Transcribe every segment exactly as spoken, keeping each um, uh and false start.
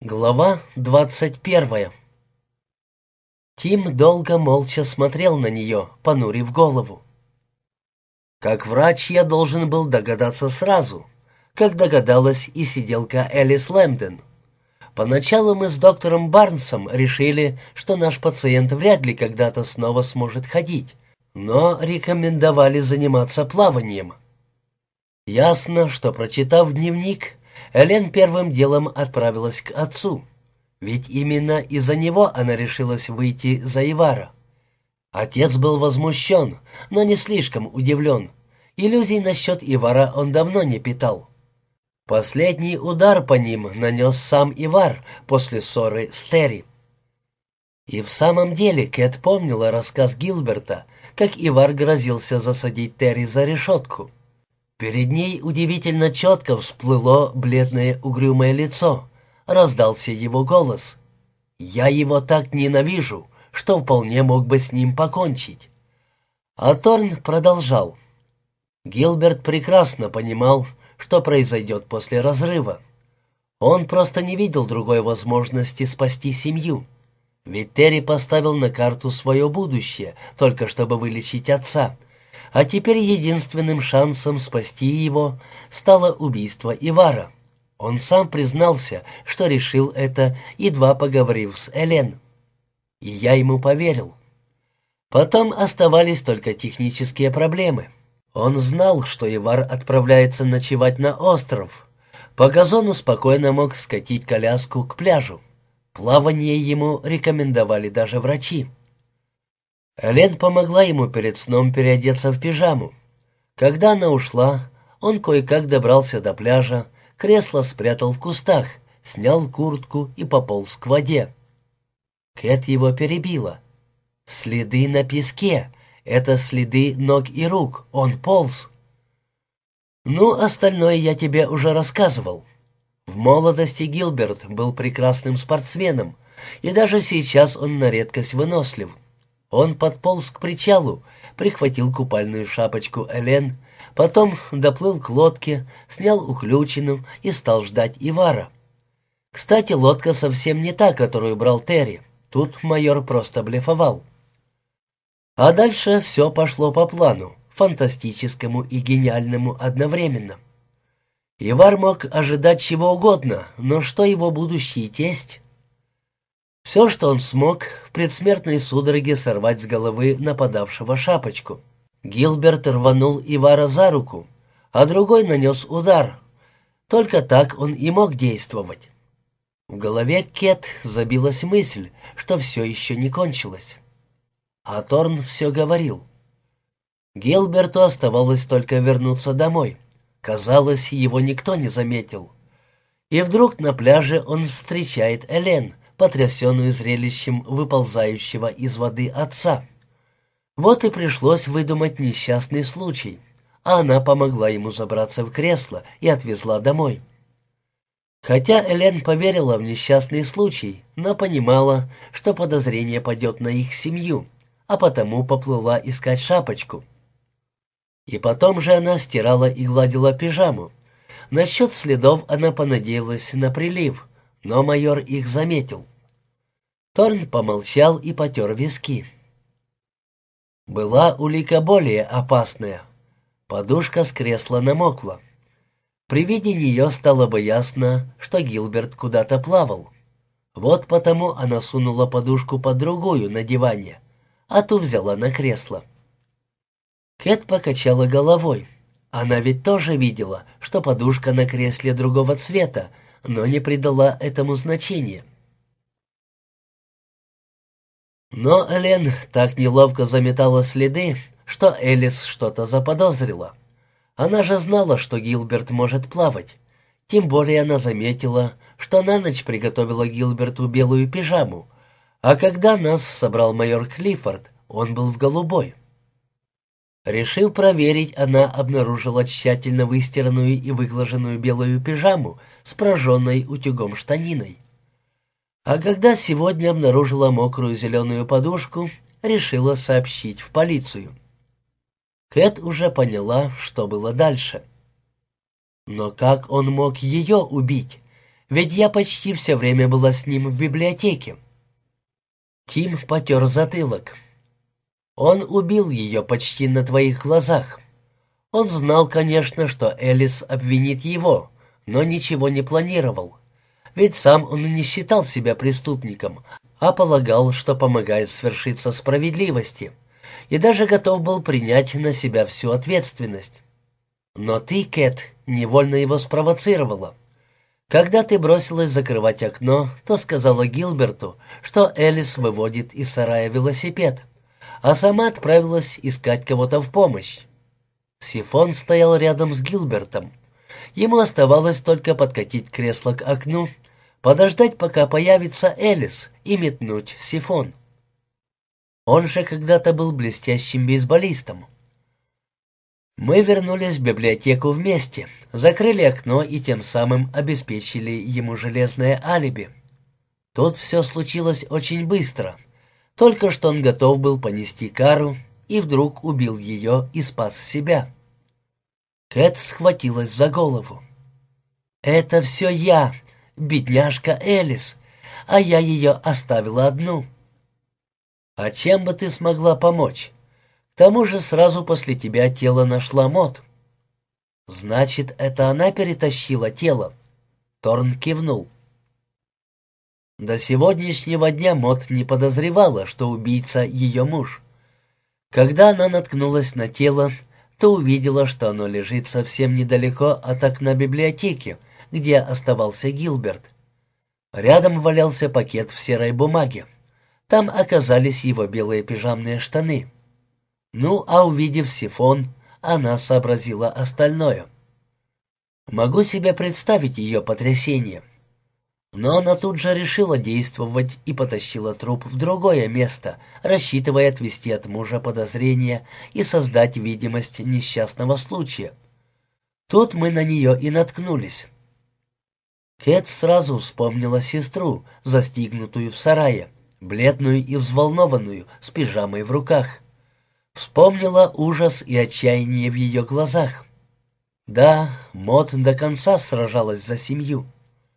Глава двадцать первая. Тим долго молча смотрел на нее, понурив голову. Как врач я должен был догадаться сразу, как догадалась и сиделка Элис Лэмден. Поначалу мы с доктором Барнсом решили, что наш пациент вряд ли когда-то снова сможет ходить, но рекомендовали заниматься плаванием. Ясно, что, прочитав дневник, Элен первым делом отправилась к отцу, ведь именно из-за него она решилась выйти за Ивара. Отец был возмущен, но не слишком удивлен. Иллюзий насчет Ивара он давно не питал. Последний удар по ним нанес сам Ивар после ссоры с Терри. И в самом деле Кэт помнила рассказ Гилберта, как Ивар грозился засадить Терри за решетку. Перед ней удивительно четко всплыло бледное угрюмое лицо. Раздался его голос. «Я его так ненавижу, что вполне мог бы с ним покончить». А Торн продолжал. Гилберт прекрасно понимал, что произойдет после разрыва. Он просто не видел другой возможности спасти семью. Ведь Терри поставил на карту свое будущее, только чтобы вылечить отца. А теперь единственным шансом спасти его стало убийство Ивара. Он сам признался, что решил это, едва поговорив с Элен. И я ему поверил. Потом оставались только технические проблемы. Он знал, что Ивар отправляется ночевать на остров. По газону спокойно мог скатить коляску к пляжу. Плавание ему рекомендовали даже врачи. Элен помогла ему перед сном переодеться в пижаму. Когда она ушла, он кое-как добрался до пляжа, кресло спрятал в кустах, снял куртку и пополз к воде. Кэт его перебила. «Следы на песке. Это следы ног и рук. Он полз». «Ну, остальное я тебе уже рассказывал. В молодости Гилберт был прекрасным спортсменом, и даже сейчас он на редкость вынослив. Он подполз к причалу, прихватил купальную шапочку Элен, потом доплыл к лодке, снял уключину и стал ждать Ивара. Кстати, лодка совсем не та, которую брал Терри. Тут майор просто блефовал. А дальше все пошло по плану, фантастическому и гениальному одновременно. Ивар мог ожидать чего угодно, но что его будущий тесть? Все, что он смог, в предсмертной судороге сорвать с головы нападавшего шапочку. Гилберт рванул Ивара за руку, а другой нанес удар. Только так он и мог действовать. В голове Кэт забилась мысль, что все еще не кончилось. А Торн все говорил. Гилберту оставалось только вернуться домой. Казалось, его никто не заметил. И вдруг на пляже он встречает Элен, потрясенную зрелищем выползающего из воды отца. Вот и пришлось выдумать несчастный случай, а она помогла ему забраться в кресло и отвезла домой. Хотя Элен поверила в несчастный случай, но понимала, что подозрение падет на их семью, а потому поплыла искать шапочку. И потом же она стирала и гладила пижаму. Насчет следов она понадеялась на прилив, но майор их заметил. Торн помолчал и потер виски. Была улика более опасная. Подушка с кресла намокла. При виде нее стало бы ясно, что Гилберт куда-то плавал. Вот потому она сунула подушку под другую на диване, а ту взяла на кресло. Кэт покачала головой. Она ведь тоже видела, что подушка на кресле другого цвета, но не придала этому значения. Но Элен так неловко заметала следы, что Элис что-то заподозрила. Она же знала, что Гилберт может плавать. Тем более она заметила, что на ночь приготовила Гилберту белую пижаму, а когда нас собрал майор Клиффорд, он был в голубой. Решив проверить, она обнаружила тщательно выстиранную и выглаженную белую пижаму с прожженной утюгом штаниной. А когда сегодня обнаружила мокрую зеленую подушку, решила сообщить в полицию. Кэт уже поняла, что было дальше. Но как он мог ее убить? ведь я почти все время была с ним в библиотеке». Тим потер затылок. «Он убил ее почти на твоих глазах. Он знал, конечно, что Элис обвинит его, но ничего не планировал. Ведь сам он не считал себя преступником, а полагал, что помогает свершиться справедливости, и даже готов был принять на себя всю ответственность. Но ты, Кэт, невольно его спровоцировала. Когда ты бросилась закрывать окно, то сказала Гилберту, что Элис выводит из сарая велосипед, а сама отправилась искать кого-то в помощь. Сифон стоял рядом с Гилбертом. Ему оставалось только подкатить кресло к окну, подождать, пока появится Элис, и метнуть сифон. Он же когда-то был блестящим бейсболистом. Мы вернулись в библиотеку вместе, закрыли окно и тем самым обеспечили ему железное алиби. Тут все случилось очень быстро. Только что он готов был понести кару, и вдруг убил ее и спас себя. Кэт схватилась за голову. «Это все я, бедняжка Элис, а я ее оставила одну». «А чем бы ты смогла помочь? К тому же сразу после тебя тело нашла Мот». «Значит, это она перетащила тело?» Торн кивнул. До сегодняшнего дня Мот не подозревала, что убийца ее муж. Когда она наткнулась на тело, то увидела, что оно лежит совсем недалеко от окна библиотеки, где оставался Гилберт. Рядом валялся пакет в серой бумаге. Там оказались его белые пижамные штаны. Ну, а увидев сифон, она сообразила остальное. Могу себе представить ее потрясение. Но она тут же решила действовать и потащила труп в другое место, рассчитывая отвести от мужа подозрения и создать видимость несчастного случая. Тут мы на нее и наткнулись. Кэт сразу вспомнила сестру, застигнутую в сарае, бледную и взволнованную, с пижамой в руках. Вспомнила ужас и отчаяние в ее глазах. Да, Мот до конца сражалась за семью.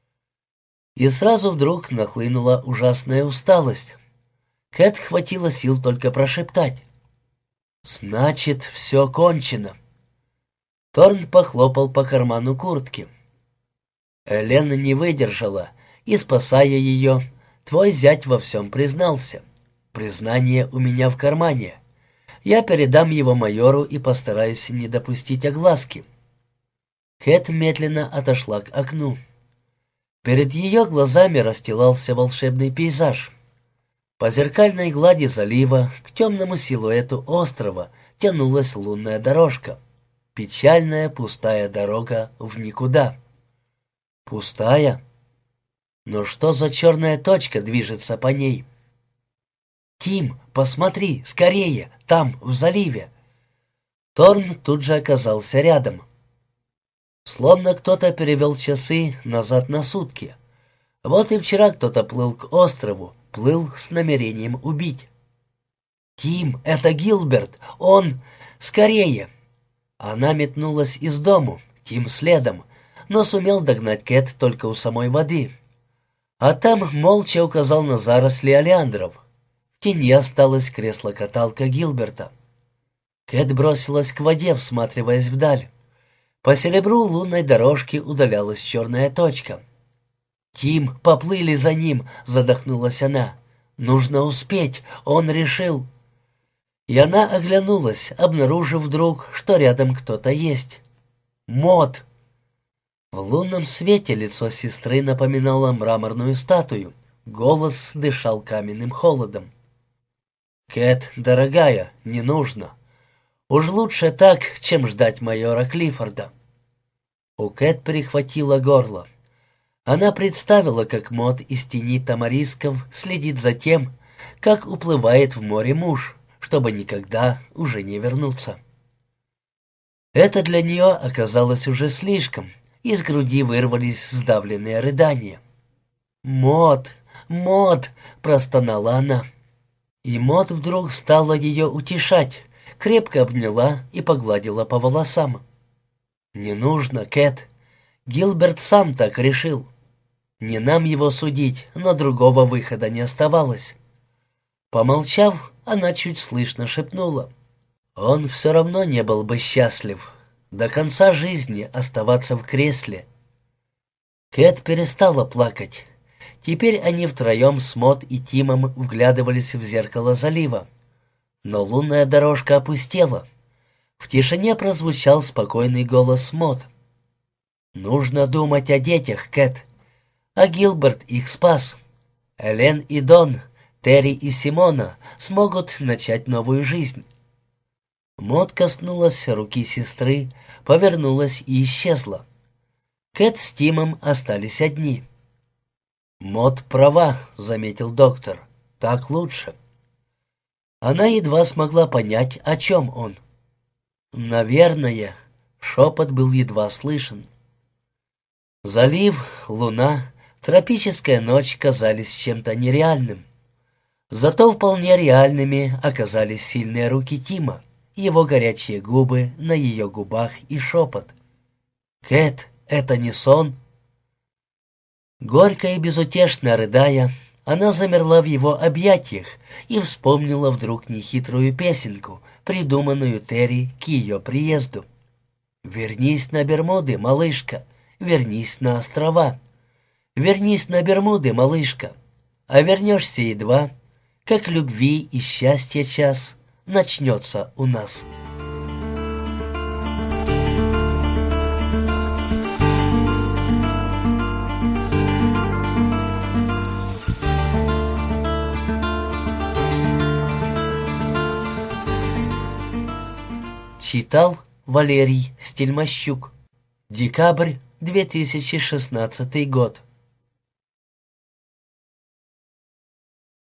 И сразу вдруг нахлынула ужасная усталость. Кэт хватило сил только прошептать: «Значит, все кончено». Торн похлопал по карману куртки. Элен не выдержала, и, спасая ее, твой зять во всем признался. Признание у меня в кармане. Я передам его майору и постараюсь не допустить огласки. Кэт медленно отошла к окну. Перед ее глазами расстилался волшебный пейзаж. По зеркальной глади залива к темному силуэту острова тянулась лунная дорожка. Печальная пустая дорога в никуда. Пустая? Но что за черная точка движется по ней? «Тим, посмотри, скорее, там, в заливе!» Торн тут же оказался рядом. Словно кто-то перевел часы назад на сутки. Вот и вчера кто-то плыл к острову, плыл с намерением убить. «Тим, это Гилберт! Он... Скорее!» Она метнулась из дому, Тим следом, но сумел догнать Кэт только у самой воды. А там молча указал на заросли олеандров. В тени осталось кресло-каталка Гилберта. Кэт бросилась к воде, всматриваясь вдаль. По серебру лунной дорожки удалялась черная точка. «Тим, поплыли за ним!» — задохнулась она. «Нужно успеть, он решил...» И она оглянулась, обнаружив вдруг, что рядом кто-то есть. Мот! В лунном свете лицо сестры напоминало мраморную статую. Голос дышал каменным холодом. «Кэт, дорогая, не нужно. Уж лучше так, чем ждать майора Клиффорда». У Кэт перехватило горло. Она представила, как Мот из тени тамарисков следит за тем, как уплывает в море муж, чтобы никогда уже не вернуться. Это для нее оказалось уже слишком. Из груди вырвались сдавленные рыдания. «Мот! Мот!» — простонала она. И Мот вдруг стала ее утешать, крепко обняла и погладила по волосам. «Не нужно, Кэт. Гилберт сам так решил». Не нам его судить, но другого выхода не оставалось. Помолчав, она чуть слышно шепнула: «Он все равно не был бы счастлив до конца жизни оставаться в кресле». Кэт перестала плакать. Теперь они втроем с Мод и Тимом вглядывались в зеркало залива. Но лунная дорожка опустела. В тишине прозвучал спокойный голос Мод. «Нужно думать о детях, Кэт. А Гилберт их спас. Элен и Дон, Терри и Симона смогут начать новую жизнь». Мод коснулась руки сестры, повернулась и исчезла. Кэт с Тимом остались одни. «Мод права», — заметил доктор. «Так лучше». Она едва смогла понять, о чем он. «Наверное», — шепот был едва слышен. Залив, луна, тропическая ночь казались чем-то нереальным. Зато вполне реальными оказались сильные руки Тима, его горячие губы на ее губах и шепот. «Кэт, это не сон?» Горько и безутешно рыдая, она замерла в его объятиях и вспомнила вдруг нехитрую песенку, придуманную Терри к ее приезду. «Вернись на Бермуды, малышка, вернись на острова. Вернись на Бермуды, малышка, а вернешься едва, как любви и счастья час начнется у нас». Читал Валерий Стельмощук. Декабрь две тысячи шестнадцатый год.